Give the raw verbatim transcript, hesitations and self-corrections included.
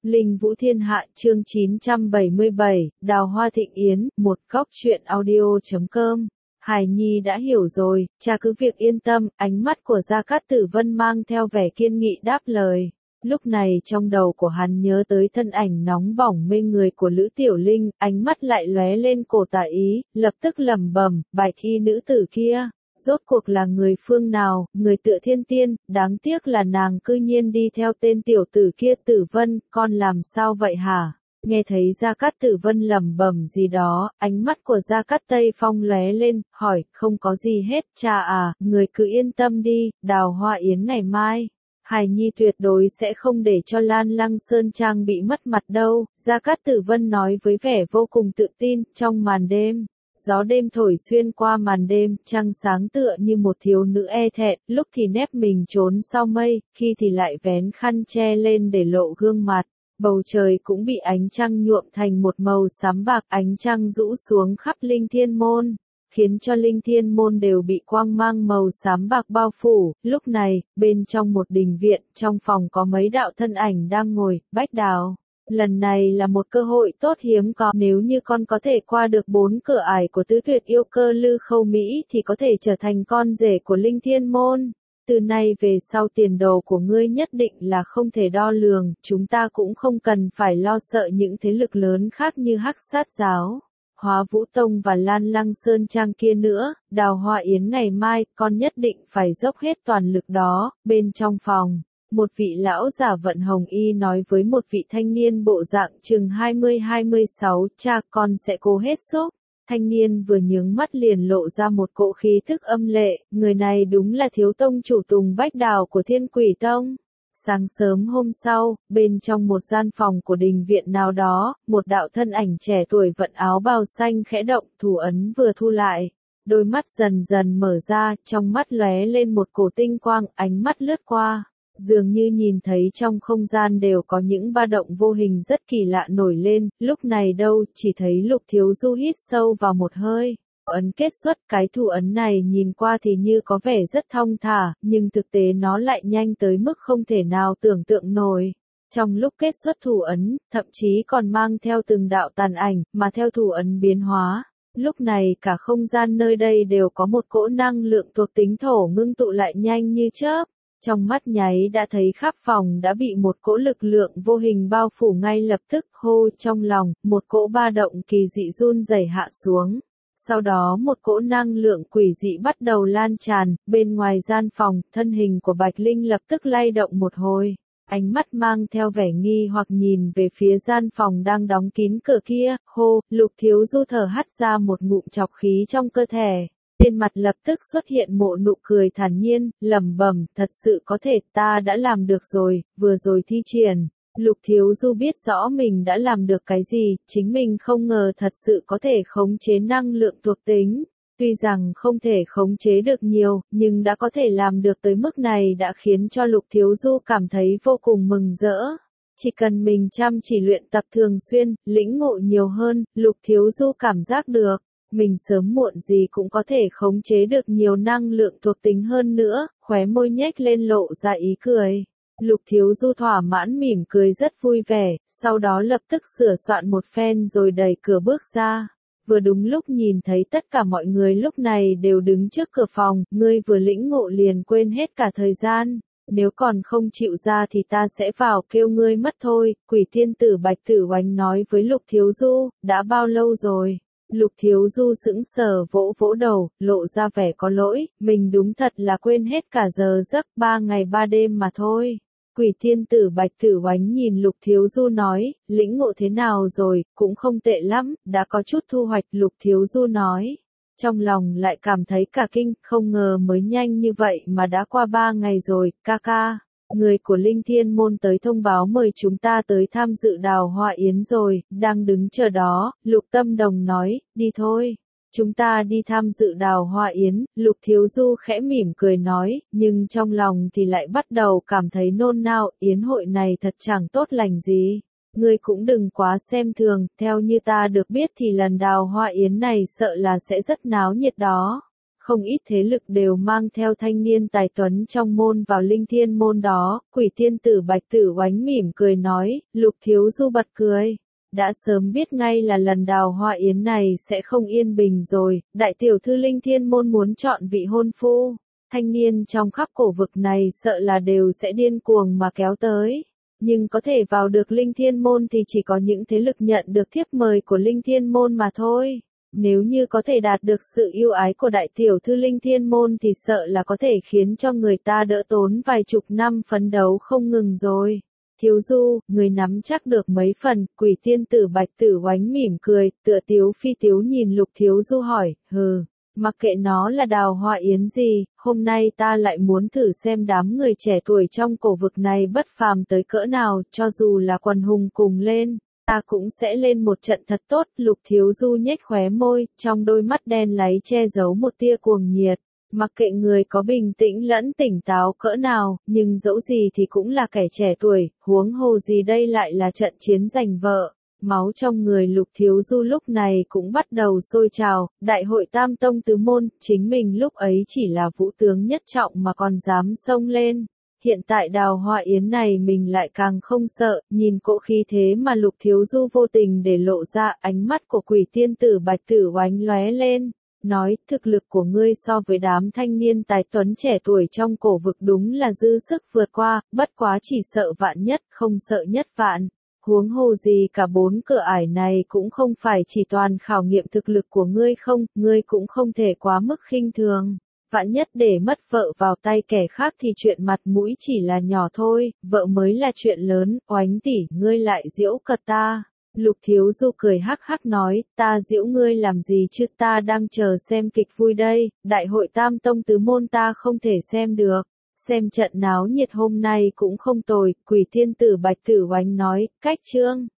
Linh Vũ Thiên Hạ chương chín trăm bảy mươi bảy, Đào Hoa Thịnh Yến, một góc truyện audio.com. Hải Nhi đã hiểu rồi, cha cứ việc yên tâm, ánh mắt của Gia Cát Tử Vân mang theo vẻ kiên nghị đáp lời. Lúc này trong đầu của hắn nhớ tới thân ảnh nóng bỏng mê người của Lữ Tiểu Linh, ánh mắt lại lóe lên cổ tà ý, lập tức lẩm bẩm, bạch y nữ tử kia. Rốt cuộc là người phương nào, người tựa thiên tiên, đáng tiếc là nàng cư nhiên đi theo tên tiểu tử kia. Tử Vân, con làm sao vậy hả? Nghe thấy Gia Cát Tử Vân lẩm bẩm gì đó, ánh mắt của Gia Cát Tây Phong lóe lên, hỏi, không có gì hết, cha à, người cứ yên tâm đi, Đào Hoa Yến ngày mai. Hải Nhi tuyệt đối sẽ không để cho Lan Lăng Sơn Trang bị mất mặt đâu, Gia Cát Tử Vân nói với vẻ vô cùng tự tin. Trong màn đêm, gió đêm thổi xuyên qua màn đêm, trăng sáng tựa như một thiếu nữ e thẹn, lúc thì nép mình trốn sau mây, khi thì lại vén khăn che lên để lộ gương mặt. Bầu trời cũng bị ánh trăng nhuộm thành một màu xám bạc, ánh trăng rũ xuống khắp Linh Thiên Môn, khiến cho Linh Thiên Môn đều bị quang mang màu xám bạc bao phủ. Lúc này, bên trong một đình viện, trong phòng có mấy đạo thân ảnh đang ngồi. Bách Đào, lần này là một cơ hội tốt hiếm có, nếu như con có thể qua được bốn cửa ải của tứ tuyệt yêu cơ Lư Khâu Mỹ thì có thể trở thành con rể của Linh Thiên Môn. Từ nay về sau tiền đồ của ngươi nhất định là không thể đo lường, chúng ta cũng không cần phải lo sợ những thế lực lớn khác như Hắc Sát Giáo, Hóa Vũ Tông và Lan Lăng Sơn Trang kia nữa. Đào Hoa Yến ngày mai, con nhất định phải dốc hết toàn lực đó. Bên trong phòng, một vị lão giả vận hồng y nói với một vị thanh niên bộ dạng chừng hai mươi hai mươi sáu, cha, con sẽ cố hết sức. Thanh niên vừa nhướng mắt liền lộ ra một cỗ khí thức âm lệ, người này đúng là thiếu tông chủ Tùng Bách Đào của Thiên Quỷ Tông. Sáng sớm hôm sau, bên trong một gian phòng của đình viện nào đó, một đạo thân ảnh trẻ tuổi vận áo bào xanh khẽ động, thủ ấn vừa thu lại. Đôi mắt dần dần mở ra, trong mắt lóe lên một cổ tinh quang, ánh mắt lướt qua. Dường như nhìn thấy trong không gian đều có những ba động vô hình rất kỳ lạ nổi lên, lúc này đâu, chỉ thấy Lục Thiếu Du hít sâu vào một hơi. Ấn kết xuất, cái thủ ấn này nhìn qua thì như có vẻ rất thong thả, nhưng thực tế nó lại nhanh tới mức không thể nào tưởng tượng nổi. Trong lúc kết xuất thủ ấn, thậm chí còn mang theo từng đạo tàn ảnh, mà theo thủ ấn biến hóa. Lúc này cả không gian nơi đây đều có một cỗ năng lượng thuộc tính thổ ngưng tụ lại nhanh như chớp. Trong mắt nháy đã thấy khắp phòng đã bị một cỗ lực lượng vô hình bao phủ ngay lập tức. Hô, trong lòng, một cỗ ba động kỳ dị run rẩy hạ xuống. Sau đó một cỗ năng lượng quỷ dị bắt đầu lan tràn. Bên ngoài gian phòng, thân hình của Bạch Linh lập tức lay động một hồi. Ánh mắt mang theo vẻ nghi hoặc nhìn về phía gian phòng đang đóng kín cửa kia. Hô, Lục Thiếu Du thở hắt ra một ngụm trọc khí trong cơ thể. Trên mặt lập tức xuất hiện một nụ cười thản nhiên, lẩm bẩm, thật sự có thể, ta đã làm được rồi, vừa rồi thi triển. Lục Thiếu Du biết rõ mình đã làm được cái gì, chính mình không ngờ thật sự có thể khống chế năng lượng thuộc tính. Tuy rằng không thể khống chế được nhiều, nhưng đã có thể làm được tới mức này đã khiến cho Lục Thiếu Du cảm thấy vô cùng mừng rỡ. Chỉ cần mình chăm chỉ luyện tập thường xuyên, lĩnh ngộ nhiều hơn, Lục Thiếu Du cảm giác được. Mình sớm muộn gì cũng có thể khống chế được nhiều năng lượng thuộc tính hơn nữa, khóe môi nhếch lên lộ ra ý cười. Lục Thiếu Du thỏa mãn mỉm cười rất vui vẻ, sau đó lập tức sửa soạn một phen rồi đẩy cửa bước ra. Vừa đúng lúc nhìn thấy tất cả mọi người lúc này đều đứng trước cửa phòng, ngươi vừa lĩnh ngộ liền quên hết cả thời gian. Nếu còn không chịu ra thì ta sẽ vào kêu ngươi mất thôi. Quỷ tiên tử Bạch Tử Oánh nói với Lục Thiếu Du, đã bao lâu rồi? Lục Thiếu Du sững sờ vỗ vỗ đầu, lộ ra vẻ có lỗi, mình đúng thật là quên hết cả giờ giấc, ba ngày ba đêm mà thôi. Quỷ tiên tử Bạch Tử Oánh nhìn Lục Thiếu Du nói, lĩnh ngộ thế nào rồi, cũng không tệ lắm, đã có chút thu hoạch. Lục Thiếu Du nói, trong lòng lại cảm thấy cả kinh, không ngờ mới nhanh như vậy mà đã qua ba ngày rồi. Ca ca, người của Linh Thiên Môn tới thông báo mời chúng ta tới tham dự Đào Hoa Yến rồi, đang đứng chờ đó. Lục Tâm Đồng nói, đi thôi, chúng ta đi tham dự Đào Hoa Yến. Lục Thiếu Du khẽ mỉm cười nói, nhưng trong lòng thì lại bắt đầu cảm thấy nôn nao, yến hội này thật chẳng tốt lành gì. Ngươi cũng đừng quá xem thường, theo như ta được biết thì lần Đào Hoa Yến này sợ là sẽ rất náo nhiệt đó. không ít thế lực đều mang theo thanh niên tài tuấn trong môn vào linh thiên môn đó, Quỷ tiên tử Bạch Tử Oánh mỉm cười nói, Lục thiếu du bật cười. Đã sớm biết ngay là lần đào hoa yến này sẽ không yên bình rồi, đại tiểu thư linh thiên môn muốn chọn vị hôn phu. Thanh niên trong khắp cổ vực này sợ là đều sẽ điên cuồng mà kéo tới. Nhưng có thể vào được linh thiên môn thì chỉ có những thế lực nhận được thiếp mời của linh thiên môn mà thôi. Nếu như có thể đạt được sự yêu ái của đại tiểu thư linh thiên môn thì sợ là có thể khiến cho người ta đỡ tốn vài chục năm phấn đấu không ngừng rồi. Thiếu du, người nắm chắc được mấy phần, Quỷ tiên tử Bạch Tử Oánh mỉm cười, tựa tiếu phi tiếu nhìn Lục thiếu du hỏi, hừ, mặc kệ nó là đào hoa yến gì, hôm nay ta lại muốn thử xem đám người trẻ tuổi trong cổ vực này bất phàm tới cỡ nào, cho dù là quần hùng cùng lên. Ta cũng sẽ lên một trận thật tốt, Lục thiếu du nhếch khóe môi, trong đôi mắt đen láy che giấu một tia cuồng nhiệt. Mặc kệ người có bình tĩnh lẫn tỉnh táo cỡ nào, nhưng dẫu gì thì cũng là kẻ trẻ tuổi, huống hồ gì đây lại là trận chiến giành vợ. Máu trong người Lục thiếu du lúc này cũng bắt đầu sôi trào, đại hội tam tông tứ môn, chính mình lúc ấy chỉ là vũ tướng nhất trọng mà còn dám xông lên. Hiện tại đào hoa yến này mình lại càng không sợ, nhìn cỗ khí thế mà Lục thiếu du vô tình để lộ ra, ánh mắt của Quỷ tiên tử Bạch Tử Oánh lóe lên, nói, thực lực của ngươi so với đám thanh niên tài tuấn trẻ tuổi trong cổ vực đúng là dư sức vượt qua, bất quá chỉ sợ vạn nhất, không sợ nhất vạn. Huống hồ gì cả bốn cửa ải này cũng không phải chỉ toàn khảo nghiệm thực lực của ngươi không, ngươi cũng không thể quá mức khinh thường. Vạn nhất để mất vợ vào tay kẻ khác thì chuyện mặt mũi chỉ là nhỏ thôi, vợ mới là chuyện lớn, Oánh tỷ, ngươi lại giễu cợt ta. Lục thiếu du cười hắc hắc nói, ta giễu ngươi làm gì chứ, ta đang chờ xem kịch vui đây, đại hội tam tông tứ môn ta không thể xem được. Xem trận náo nhiệt hôm nay cũng không tồi, Quỷ tiên tử Bạch Tử Oánh nói, cách chương.